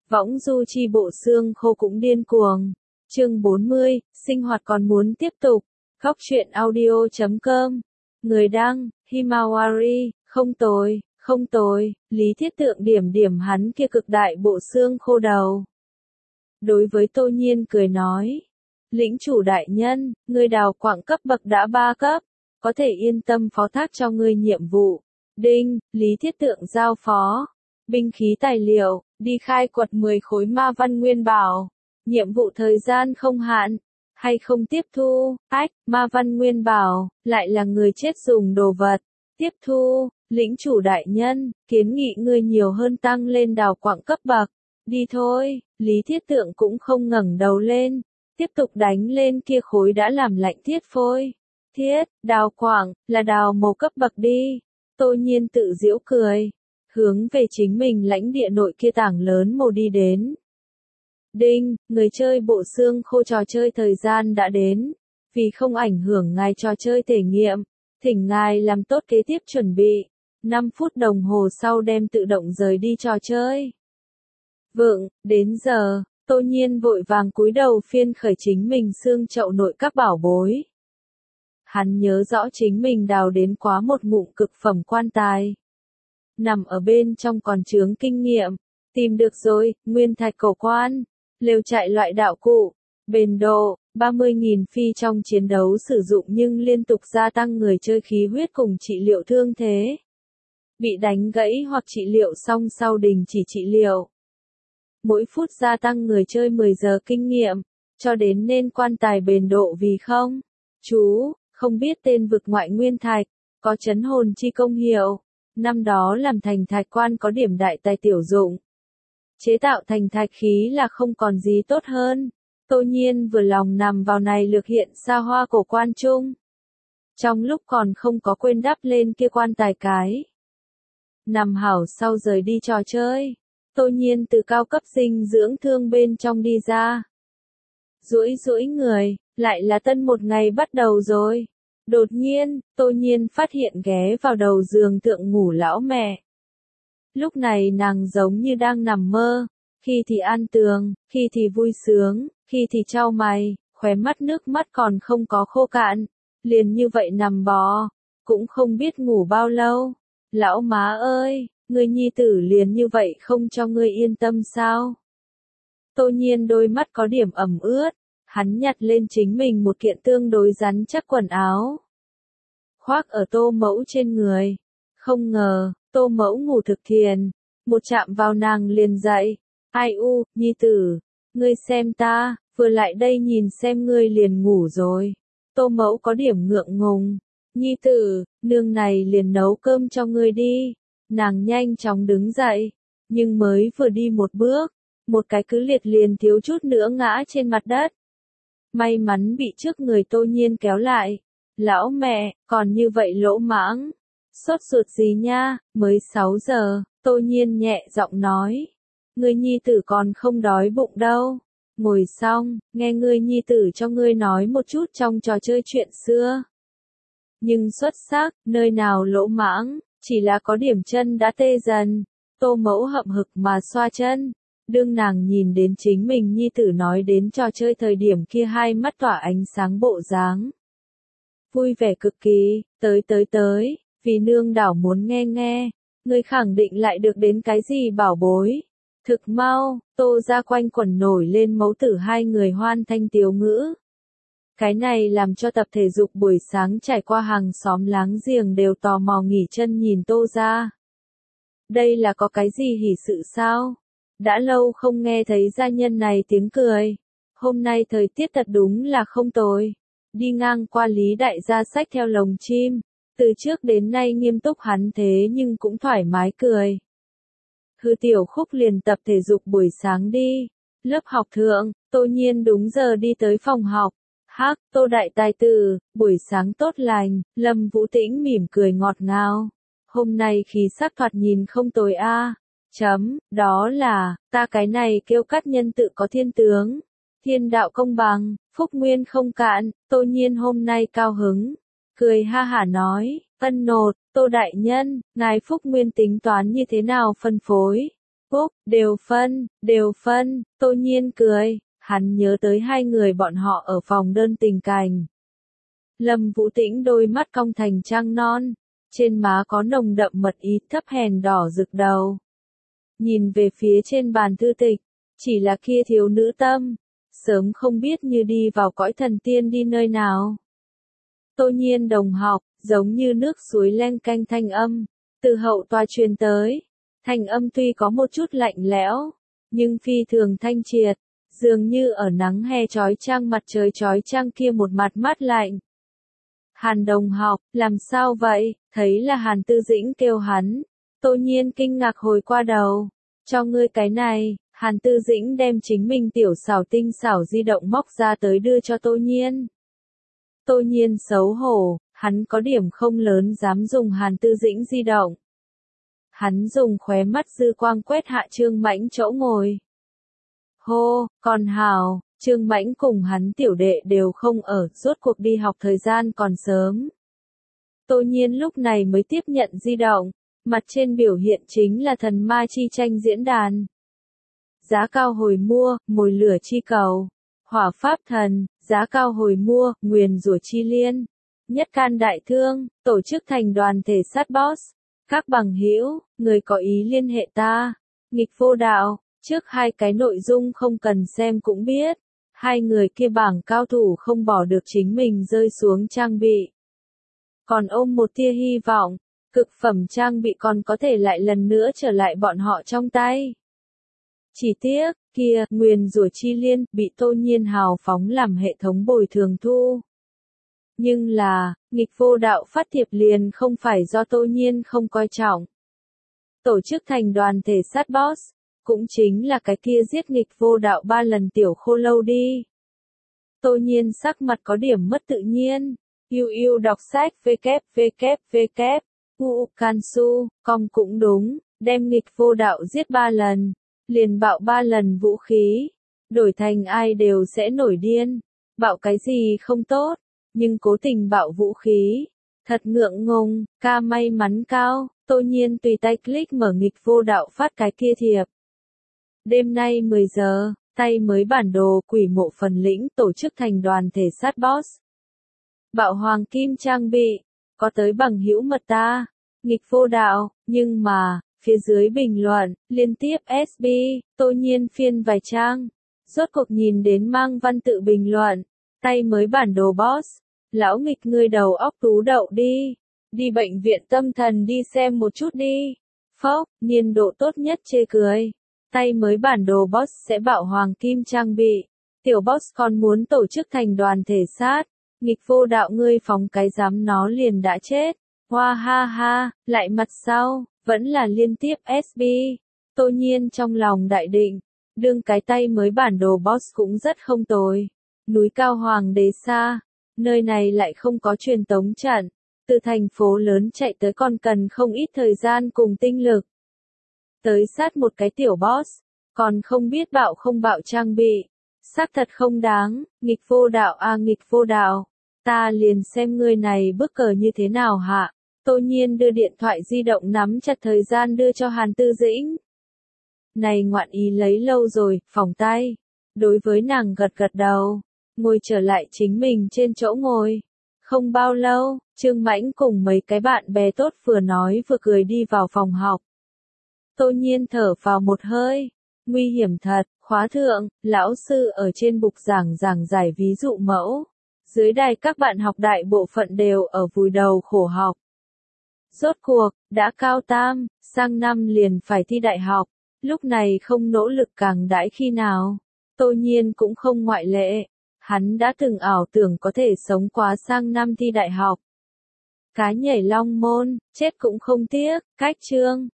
Võng du chi bộ xương khô cũng điên cuồng. Chương 40, sinh hoạt còn muốn tiếp tục. Góc truyện audio.com. Người đăng, Himawari, không tồi, Lý Thiết Tượng điểm điểm hắn kia cực đại bộ xương khô đầu. Đối với Tô Nhiên cười nói. Lĩnh chủ đại nhân, người đào quạng cấp bậc đã 3 cấp, có thể yên tâm phó thác cho ngươi nhiệm vụ. Đinh, Lý Thiết Tượng giao phó. Binh khí tài liệu, đi khai quật 10 khối ma văn nguyên bảo. Nhiệm vụ thời gian không hạn, hay không tiếp thu. Ma văn nguyên bảo, lại là người chết dùng đồ vật. Tiếp thu, lĩnh chủ đại nhân, kiến nghị ngươi nhiều hơn tăng lên đào quạng cấp bậc. Đi thôi, Lý Thiết Tượng cũng không ngẩng đầu lên, tiếp tục đánh lên kia khối đã làm lạnh thiết phôi. Đào quạng, là đào màu cấp bậc đi. Tô Nhiên tự giễu cười, hướng về chính mình lãnh địa nội kia tảng lớn màu đi đến. Đinh, người chơi bộ xương khô trò chơi thời gian đã đến. Vì không ảnh hưởng ngài trò chơi thể nghiệm, thỉnh ngài làm tốt kế tiếp chuẩn bị. 5 phút đồng hồ sau đem tự động rời đi trò chơi. Vượng, đến giờ, Tô Nhiên vội vàng cúi đầu phiên khởi chính mình xương chậu nội các bảo bối. Hắn nhớ rõ chính mình đào đến quá một ngụm cực phẩm quan tài. Nằm ở bên trong còn chướng kinh nghiệm, tìm được rồi, nguyên thạch cổ quan, lều trại loại đạo cụ, bền độ, 30.000 phi trong chiến đấu sử dụng nhưng liên tục gia tăng người chơi khí huyết cùng trị liệu thương thế. Bị đánh gãy hoặc trị liệu xong sau đình chỉ trị liệu. Mỗi phút gia tăng người chơi 10 giờ kinh nghiệm, cho đến nên quan tài bền độ vì không. Chú, không biết tên vực ngoại nguyên thạch, có chấn hồn chi công hiệu. Năm đó làm thành thạch quan có điểm đại tài tiểu dụng. Chế tạo thành thạch khí là không còn gì tốt hơn. Tô Nhiên vừa lòng nằm vào này lược hiện xa hoa cổ quan trung. Trong lúc còn không có quên đắp lên kia quan tài cái. Nằm hảo sau rời đi trò chơi. Tô Nhiên từ cao cấp dinh dưỡng thương bên trong đi ra. Duỗi người, lại là tân một ngày bắt đầu rồi. Đột nhiên, Tô Nhiên phát hiện ghé vào đầu giường thượng ngủ lão mẹ. Lúc này nàng giống như đang nằm mơ, khi thì an tường, khi thì vui sướng, khi thì chau mày, khóe mắt nước mắt còn không có khô cạn, liền như vậy nằm bò, cũng không biết ngủ bao lâu. Lão má ơi, người nhi tử liền như vậy không cho ngươi yên tâm sao? Tô Nhiên đôi mắt có điểm ẩm ướt, hắn nhặt lên chính mình một kiện tương đối rắn chắc quần áo. Khoác ở Tô Mẫu trên người. Không ngờ, Tô Mẫu ngủ thực thiền, một chạm vào nàng liền dậy. Ai u, nhi tử, ngươi xem ta, vừa lại đây nhìn xem ngươi liền ngủ rồi. Tô Mẫu có điểm ngượng ngùng. Nhi tử, nương này liền nấu cơm cho ngươi đi. Nàng nhanh chóng đứng dậy, nhưng mới vừa đi một bước, một cái cứ liệt liền thiếu chút nữa ngã trên mặt đất. May mắn bị trước người Tô Nhiên kéo lại. Lão mẹ, còn như vậy lỗ mãng. Sốt ruột gì nha, mới 6 giờ, Tô Nhiên nhẹ giọng nói. Ngươi nhi tử còn không đói bụng đâu. Ngồi xong, nghe ngươi nhi tử cho ngươi nói một chút trong trò chơi chuyện xưa. Nhưng xuất sắc, nơi nào lỗ mãng, chỉ là có điểm chân đã tê dần. Tô Mẫu hậm hực mà xoa chân. Đương nàng nhìn đến chính mình nhi tử nói đến trò chơi thời điểm kia hai mắt tỏa ánh sáng bộ dáng. Vui vẻ cực kỳ, tới, vì nương đảo muốn nghe, ngươi khẳng định lại được đến cái gì bảo bối. Thực mau, Tô ra quanh quẩn nổi lên mẫu tử hai người hoan thanh tiếu ngữ. Cái này làm cho tập thể dục buổi sáng trải qua hàng xóm láng giềng đều tò mò nghỉ chân nhìn Tô ra. Đây là có cái gì hỉ sự sao? Đã lâu không nghe thấy gia nhân này tiếng cười. Hôm nay thời tiết thật đúng là không tồi. Đi ngang qua Lý đại gia xách theo lồng chim. Từ trước đến nay nghiêm túc hắn thế nhưng cũng thoải mái cười. Hư Tiểu Khúc liền tập thể dục buổi sáng đi. Lớp học thượng, Tô Nhiên đúng giờ đi tới phòng học. Hắc, Tô đại tài tử, buổi sáng tốt lành. Lâm Vũ Tĩnh mỉm cười ngọt ngào. Hôm nay khí sắc thoạt nhìn không tồi a. Đó là, ta cái này kêu cắt nhân tự có thiên tướng. Thiên đạo công bằng, phúc nguyên không cạn. Tô Nhiên hôm nay cao hứng. Cười ha hả nói, ân nột, Tô đại nhân, ngài phúc nguyên tính toán như thế nào phân phối? Phúc, đều phân, Tô Nhiên cười, hắn nhớ tới hai người bọn họ ở phòng đơn tình cảnh. Lâm Vũ Tĩnh đôi mắt cong thành trăng non, trên má có nồng đậm mật ý thấp hèn đỏ rực đầu. Nhìn về phía trên bàn thư tịch, chỉ là kia thiếu nữ tâm, sớm không biết như đi vào cõi thần tiên đi nơi nào. Tô Nhiên đồng học, giống như nước suối len canh thanh âm, từ hậu tòa truyền tới. Thanh âm tuy có một chút lạnh lẽo, nhưng phi thường thanh triệt, dường như ở nắng hè chói chang mặt trời chói chang kia một mặt mát lạnh. Hàn đồng học, làm sao vậy? Thấy là Hàn Tư Dĩnh kêu hắn. Tô Nhiên kinh ngạc hồi qua đầu. Cho ngươi cái này, Hàn Tư Dĩnh đem chính mình tiểu xảo tinh xảo di động móc ra tới đưa cho Tô Nhiên. Tô Nhiên xấu hổ, hắn có điểm không lớn dám dùng Hàn Tư Dĩnh di động. Hắn dùng khóe mắt dư quang quét hạ Trương Mãnh chỗ ngồi. Hô, còn hào, Trương Mãnh cùng hắn tiểu đệ đều không ở, rốt cuộc đi học thời gian còn sớm. Tô Nhiên lúc này mới tiếp nhận di động, mặt trên biểu hiện chính là thần ma chi tranh diễn đàn. Giá cao hồi mua, mồi lửa chi cầu. Hỏa pháp thần, giá cao hồi mua, nguyền rủa chi liên. Nhất can đại thương, tổ chức thành đoàn thể sát boss. Các bằng hữu, người có ý liên hệ ta. Nghịch vô đạo, trước hai cái nội dung không cần xem cũng biết. Hai người kia bảng cao thủ không bỏ được chính mình rơi xuống trang bị. Còn ôm một tia hy vọng, cực phẩm trang bị còn có thể lại lần nữa trở lại bọn họ trong tay. Chỉ tiếc, kia, nguyền rủa chi liên, bị Tô Nhiên hào phóng làm hệ thống bồi thường thu. Nhưng là, nghịch vô đạo phát thiệp liền không phải do Tô Nhiên không coi trọng. Tổ chức thành đoàn thể sát boss, cũng chính là cái kia giết nghịch vô đạo 3 lần tiểu khô lâu đi. Tô Nhiên sắc mặt có điểm mất tự nhiên. Yêu đọc sách www. Kansu.com cũng đúng, đem nghịch vô đạo giết 3 lần, liền bạo 3 lần vũ khí, đổi thành ai đều sẽ nổi điên, bạo cái gì không tốt, nhưng cố tình bạo vũ khí, thật ngượng ngùng, ca may mắn cao, Tô Nhiên tùy tay click mở nghịch vô đạo phát cái kia thiệp. Đêm nay 10 giờ, tay mới bản đồ quỷ mộ phần lĩnh tổ chức thành đoàn thể sát boss. Bạo hoàng kim trang bị, có tới bằng hữu mật ta, nghịch vô đạo, nhưng mà, phía dưới bình luận, liên tiếp SB, Tô Nhiên phiên vài trang, rốt cuộc nhìn đến mang văn tự bình luận, tay mới bản đồ boss, lão nghịch ngươi đầu óc tú đậu đi bệnh viện tâm thần đi xem một chút đi, phốc, niên độ tốt nhất chê cười, tay mới bản đồ boss sẽ bạo hoàng kim trang bị, tiểu boss còn muốn tổ chức thành đoàn thể sát. Nghịch vô đạo ngươi phóng cái dám nó liền đã chết. Hoa ha ha, lại mặt sau, vẫn là liên tiếp SB. Tô Nhiên trong lòng đại định, đương cái tay mới bản đồ boss cũng rất không tồi. Núi cao hoàng đế xa, nơi này lại không có truyền tống trận, từ thành phố lớn chạy tới còn cần không ít thời gian cùng tinh lực. Tới sát một cái tiểu boss, còn không biết bạo không bạo trang bị. Xác thật không đáng, nghịch vô đạo à nghịch vô đạo. Ta liền xem ngươi này bước cờ như thế nào hạ. Tô Nhiên đưa điện thoại di động nắm chặt thời gian đưa cho Hàn Tư Dĩnh. Này ngoạn ý lấy lâu rồi, phỏng tay. Đối với nàng gật gật đầu, ngồi trở lại chính mình trên chỗ ngồi. Không bao lâu, Trương Mãnh cùng mấy cái bạn bè tốt vừa nói vừa cười đi vào phòng học. Tô Nhiên thở vào một hơi. Nguy hiểm thật, khóa thượng, lão sư ở trên bục giảng giải ví dụ mẫu. Dưới đài các bạn học đại bộ phận đều ở vùi đầu khổ học. Rốt cuộc, đã cao tam, sang năm liền phải thi đại học, lúc này không nỗ lực càng đãi khi nào. Tô Nhiên cũng không ngoại lệ, hắn đã từng ảo tưởng có thể sống quá sang năm thi đại học. Cái nhảy long môn, chết cũng không tiếc, cách chương.